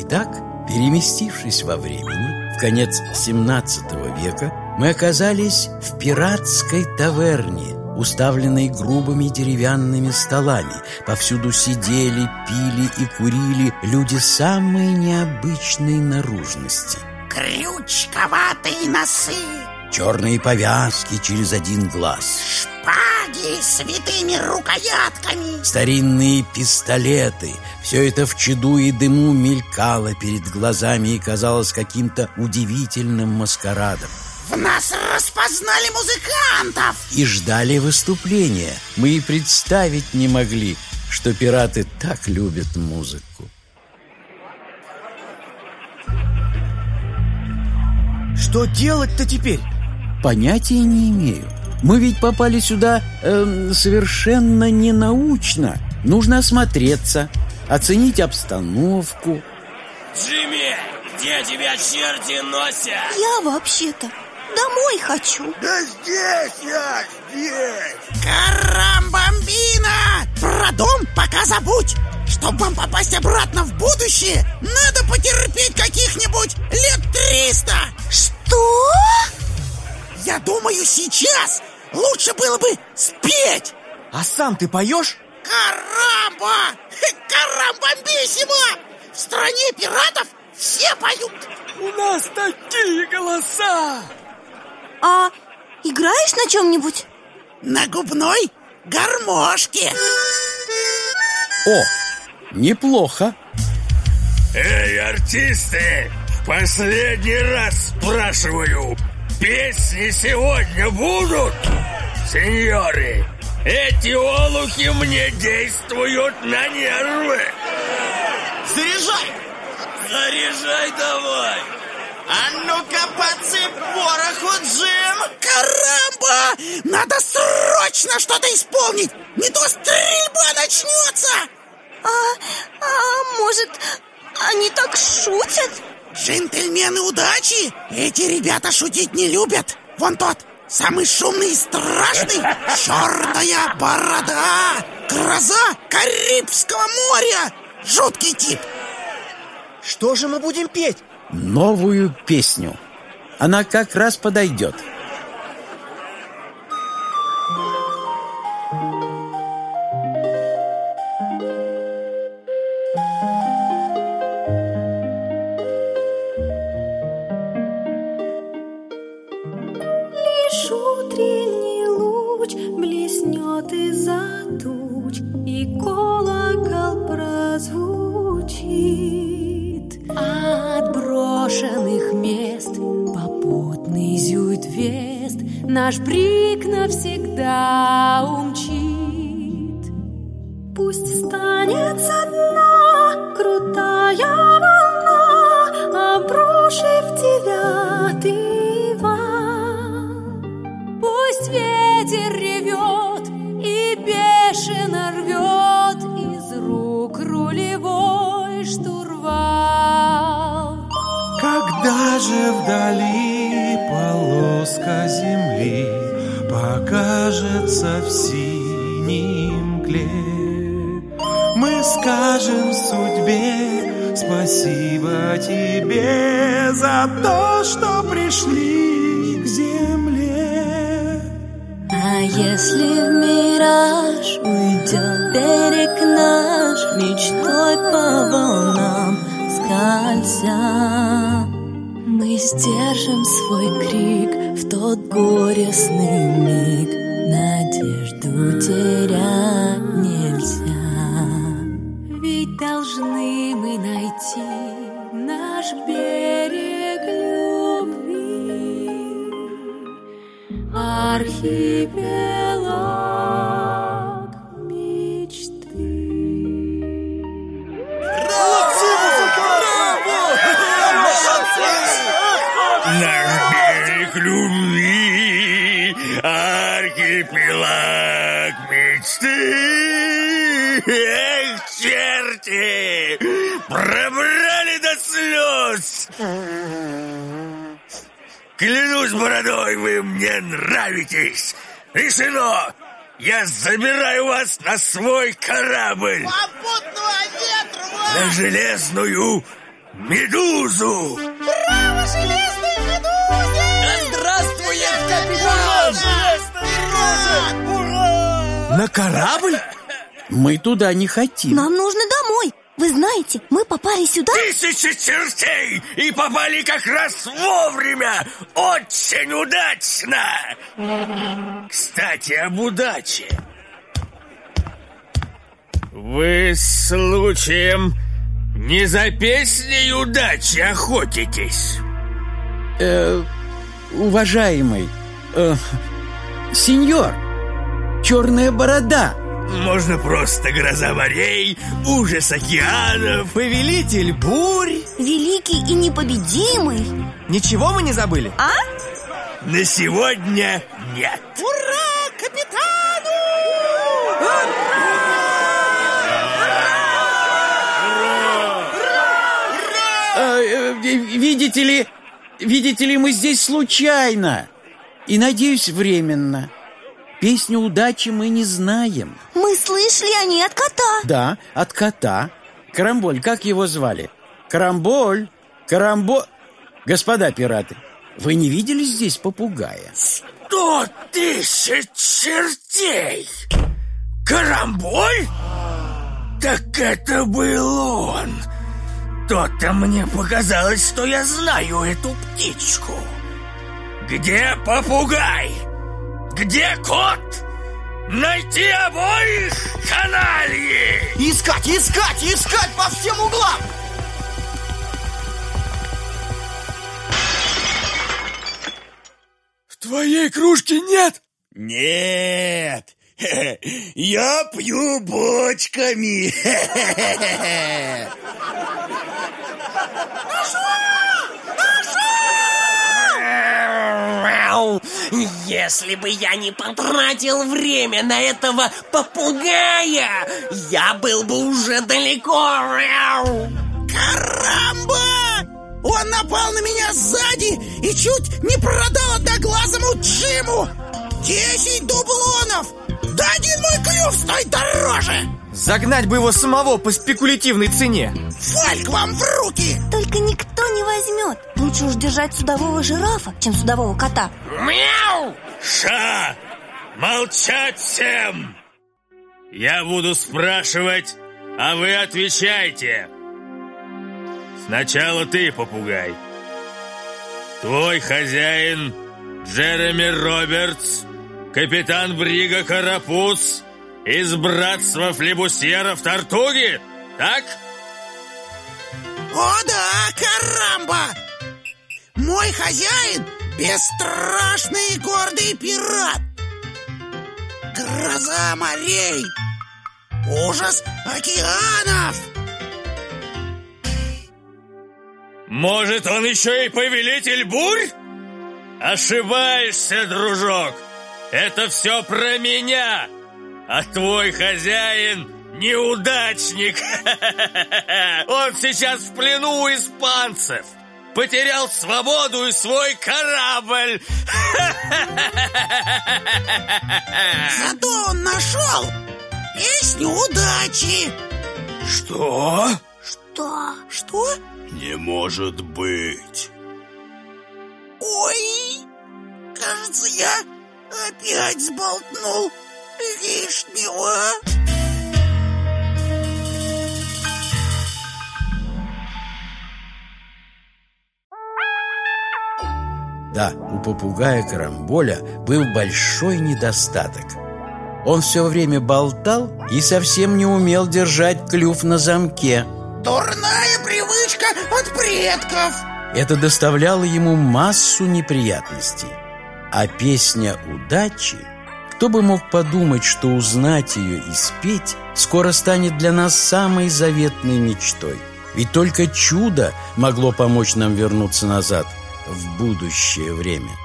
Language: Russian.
Итак, переместившись во времени, в конец 17 века, мы оказались в пиратской таверне, уставленной грубыми деревянными столами. Повсюду сидели, пили и курили люди самой необычной наружности. Крючковатые носы, черные повязки через один глаз, шпаги с витыми рукоятками, старинные пистолеты. Все это в чаду и дыму мелькало перед глазами и казалось каким-то удивительным маскарадом. В нас распознали музыкантов и ждали выступления. Мы и представить не могли, что пираты так любят музыку. Что делать-то теперь? Понятия не имею. Мы ведь попали сюда совершенно ненаучно. Нужно осмотреться, оценить обстановку. Джимми, где тебя черти носят? Я вообще-то домой хочу. Да здесь я, здесь. Карамбамбина! Про дом пока забудь. Чтобы вам попасть обратно в будущее, надо потерпеть каких-нибудь лет 300. Что? Я думаю, сейчас лучше было бы спеть. А сам ты поешь? Карамба! Карамбамбиссимо! В стране пиратов все поют. У нас такие голоса! А играешь на чем-нибудь? На губной гармошке. О, неплохо. Эй, артисты, в последний раз спрашиваю, песни сегодня будут? Сеньоры, эти олухи мне действуют на нервы. Заряжай! Заряжай давай! А ну-ка, подсыпь пороху, Джим! Карамба! Надо срочно что-то исполнить! Не то стрельба начнется! Может, они так шутят? Джентльмены удачи! Эти ребята шутить не любят. Вон тот, самый шумный и страшный, черная борода, гроза Карибского моря. Жуткий тип. Что же мы будем петь? Новую песню. Она как раз подойдет. Лишь утренний луч блеснет из-за туч, и колокол прозвучит. От брошенных мест попутный зюит вест, наш брик навсегда умчит. Пусть станет со дна крутая волна, обрушив девятый вал. Пусть ветер ревет и бешено рвет из рук рулевой штурвал. Когда же вдали полоска земли покажется в синей мгле, мы скажем судьбе спасибо тебе за то, что пришли к земле. А если в мираж уйдет берег наш, мечтой по волнам скользя, мы сдержим свой крик в тот горестный миг, надежду терять нельзя. Ведь должны мы найти наш берег любви, архипелаг мечты. Наш берег любви, архипелаг мечты. Эх, черти, пробрали до слез. Клянусь бородой, вы мне нравитесь. Решено, я забираю вас на свой корабль. Попутного ветра! На железную медузу! Браво, железной медузе! Да здравствует капитан! Ура! На корабль? Мы туда не хотим. Нам нужно домой. Вы знаете, мы попали сюда... 1000 чертей! И попали как раз вовремя! Очень удачно! Кстати, об удаче. Вы случаем не за песней удачи охотитесь? Уважаемый, сеньор, черная борода. Можно просто гроза морей, ужас океанов. Повелитель бурь. Великий и непобедимый. Ничего мы не забыли? А? На сегодня нет. Ура, капитану! Видите ли, мы здесь случайно. И, надеюсь, временно. Песню удачи мы не знаем. Мы слышали о ней от кота. Да, от кота. Карамболь, как его звали? Карамболь. Господа пираты, вы не видели здесь попугая? 100 000 чертей! Карамболь? Так это был он. То-то мне показалось, что я знаю эту птичку. Где попугай? Где кот? Найти обоих, канальи! Искать по всем углам! В твоей кружке нет? Нет, я пью бочками. Если бы я не потратил время на этого попугая, я был бы уже далеко. Карамба! Он напал на меня сзади и чуть не продал одноглазому Джиму. 10 дублонов! Да один мой клюв стоит дороже! Загнать бы его самого по спекулятивной цене. Фальк вам в руки! Только никто не возьмет. Лучше уж держать судового жирафа, чем судового кота. Мяу! Ша! Молчать всем! Я буду спрашивать, а вы отвечайте. Сначала ты, попугай. Твой хозяин Джереми Робертс, капитан брига Карапуз из братства флебусьеров Тартуги, так? О да, Карамба! Мой хозяин — бесстрашный и гордый пират. Гроза морей, ужас океанов. Может, он еще и повелитель бурь? Ошибаешься, дружок. Это все про меня. А твой хозяин — неудачник. Он сейчас в плену у испанцев. Потерял свободу и свой корабль. Зато он нашел песню удачи. Что? Что? Не может быть. Ой, кажется, я опять сболтнул лишнего. Да, у попугая Карамболя был большой недостаток. Он все время болтал и совсем не умел держать клюв на замке. Дурная привычка от предков. Это доставляло ему массу неприятностей. А песня удачи, кто бы мог подумать, что узнать ее и спеть скоро станет для нас самой заветной мечтой. Ведь только чудо могло помочь нам вернуться назад в будущее время.